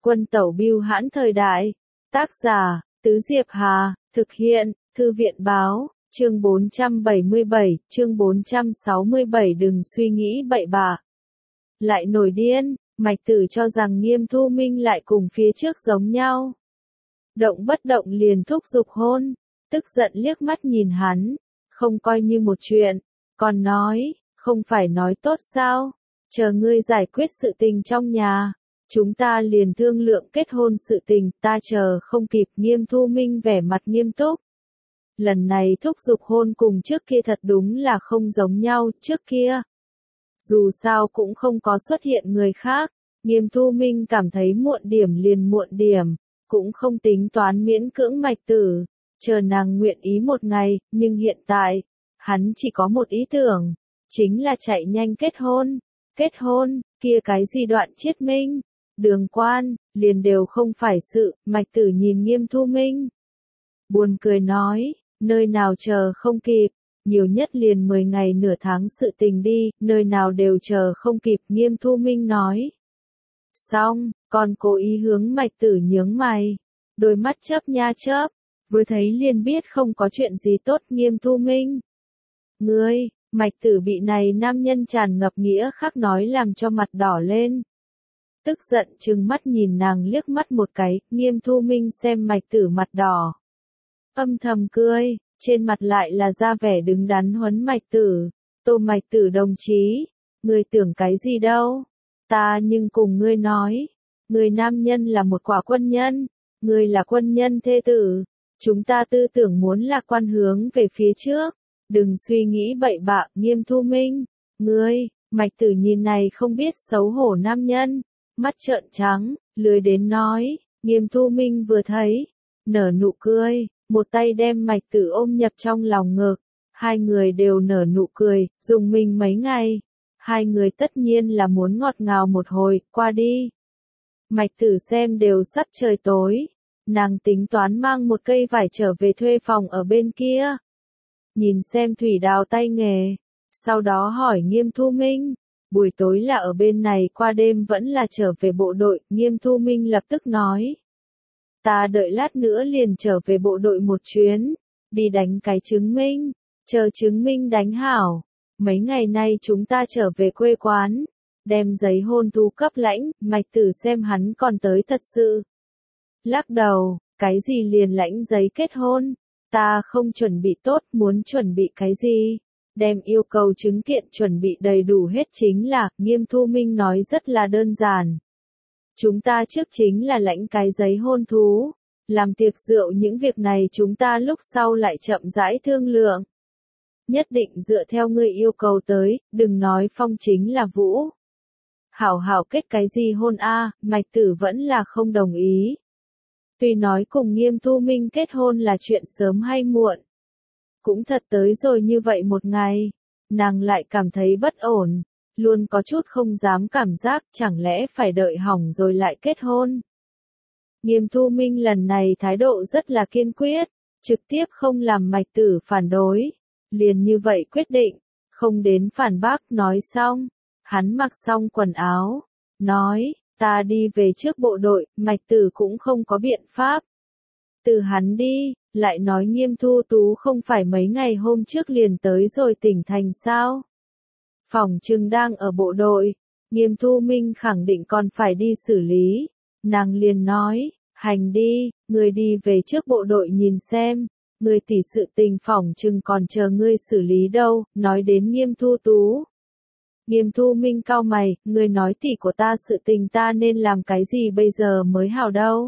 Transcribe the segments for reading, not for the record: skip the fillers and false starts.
Quân tẩu bưu hãn thời đại. Tác giả, Tứ Diệp Hà, thực hiện, Thư viện báo, chương 477, chương 467 đừng suy nghĩ bậy bạ. Lại nổi điên, Mạch Tử cho rằng Nghiêm Thu Minh lại cùng phía trước giống nhau. Động bất động liền thúc giục hôn, tức giận liếc mắt nhìn hắn, không coi như một chuyện, còn nói, không phải nói tốt sao, chờ ngươi giải quyết sự tình trong nhà, chúng ta liền thương lượng kết hôn sự tình, ta chờ không kịp. Nghiêm Thu Minh vẻ mặt nghiêm túc. Lần này thúc giục hôn cùng trước kia thật đúng là không giống nhau, trước kia. Dù sao cũng không có xuất hiện người khác, Nghiêm Thu Minh cảm thấy muộn điểm liền muộn điểm, cũng không tính toán miễn cưỡng Mạch Tử, chờ nàng nguyện ý một ngày, nhưng hiện tại, hắn chỉ có một ý tưởng, chính là chạy nhanh kết hôn, kia cái gì Đoạn Chiết Minh, Đường Quan, liền đều không phải sự. Mạch Tử nhìn Nghiêm Thu Minh, buồn cười nói, nơi nào chờ không kịp, nhiều nhất liền 10 ngày nửa tháng sự tình đi, nơi nào đều chờ không kịp. Nghiêm Thu Minh nói. Xong, còn cố ý hướng Mạch Tử nhướng mày, đôi mắt chớp nha chớp, vừa thấy liền biết không có chuyện gì tốt. Nghiêm Thu Minh, ngươi, Mạch Tử bị này nam nhân tràn ngập nghĩa khác nói làm cho mặt đỏ lên. Tức giận trừng mắt nhìn nàng liếc mắt một cái. Nghiêm Thu Minh xem Mạch Tử mặt đỏ, âm thầm cười, trên mặt lại là ra vẻ đứng đắn huấn Mạch Tử. Tô Mạch Tử đồng chí, ngươi tưởng cái gì đâu? Ta nhưng cùng ngươi nói, người nam nhân là một quả quân nhân, ngươi là quân nhân thê tử, chúng ta tư tưởng muốn lạc quan hướng về phía trước, đừng suy nghĩ bậy bạ. Nghiêm Thu Minh, ngươi, Mạch Tử nhìn này không biết xấu hổ nam nhân, mắt trợn trắng, lười đến nói. Nghiêm Thu Minh vừa thấy, nở nụ cười, một tay đem Mạch Tử ôm nhập trong lòng ngực, hai người đều nở nụ cười, dùng mình mấy ngày. Hai người tất nhiên là muốn ngọt ngào một hồi, qua đi. Mạch Tử xem đều sắp trời tối, nàng tính toán mang một cây vải trở về thuê phòng ở bên kia. Nhìn xem thủy đào tay nghề, sau đó hỏi Nghiêm Thu Minh, buổi tối là ở bên này qua đêm vẫn là trở về bộ đội. Nghiêm Thu Minh lập tức nói, ta đợi lát nữa liền trở về bộ đội một chuyến, đi đánh cái chứng minh, chờ chứng minh đánh hảo. Mấy ngày nay chúng ta trở về quê quán, đem giấy hôn thú cấp lãnh. Mạch Tử xem hắn còn tới thật sự. Lắc đầu, cái gì liền lãnh giấy kết hôn, ta không chuẩn bị tốt. Muốn chuẩn bị cái gì? Đem yêu cầu chứng kiện chuẩn bị đầy đủ hết chính là. Nghiêm Thu Minh nói rất là đơn giản. Chúng ta trước chính là lãnh cái giấy hôn thú, làm tiệc rượu những việc này chúng ta lúc sau lại chậm rãi thương lượng. Nhất định dựa theo ngươi yêu cầu tới, đừng nói phong chính là vũ. Hảo hảo kết cái gì hôn a? Mạch Tử vẫn là không đồng ý. Tuy nói cùng Nghiêm Thu Minh kết hôn là chuyện sớm hay muộn, cũng thật tới rồi như vậy một ngày, nàng lại cảm thấy bất ổn, luôn có chút không dám cảm giác chẳng lẽ phải đợi hỏng rồi lại kết hôn. Nghiêm Thu Minh lần này thái độ rất là kiên quyết, trực tiếp không làm Mạch Tử phản đối. Liền như vậy quyết định, không đến phản bác. Nói xong, hắn mặc xong quần áo, nói, ta đi về trước bộ đội. Mạch Tử cũng không có biện pháp. Từ hắn đi, lại nói Nghiêm Thu Tú không phải mấy ngày hôm trước liền tới rồi tỉnh thành sao? Phỏng chừng đang ở bộ đội, Nghiêm Thu Minh khẳng định còn phải đi xử lý. Nàng liền nói, hành đi, người đi về trước bộ đội nhìn xem. Người tỷ sự tình phỏng chừng còn chờ ngươi xử lý đâu. Nói đến Nghiêm Thu Tú, Nghiêm Thu Minh cau mày, ngươi nói tỷ của ta sự tình ta nên làm cái gì bây giờ mới hảo đâu.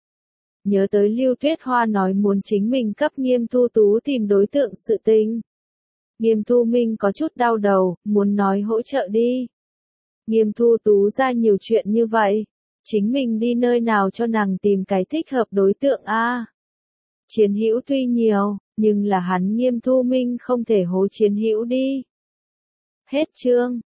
Nhớ tới Lưu Tuyết Hoa nói muốn chính mình cấp Nghiêm Thu Tú tìm đối tượng sự tình. Nghiêm Thu Minh có chút đau đầu, muốn nói hỗ trợ đi. Nghiêm Thu Tú ra nhiều chuyện như vậy, chính mình đi nơi nào cho nàng tìm cái thích hợp đối tượng a? Chiến hữu tuy nhiều, nhưng là hắn Nghiêm Thu Minh không thể hố chiến hữu đi. Hết chương.